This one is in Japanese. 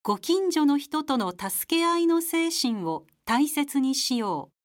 ご近所の人との助け合いの精神を大切にしよう。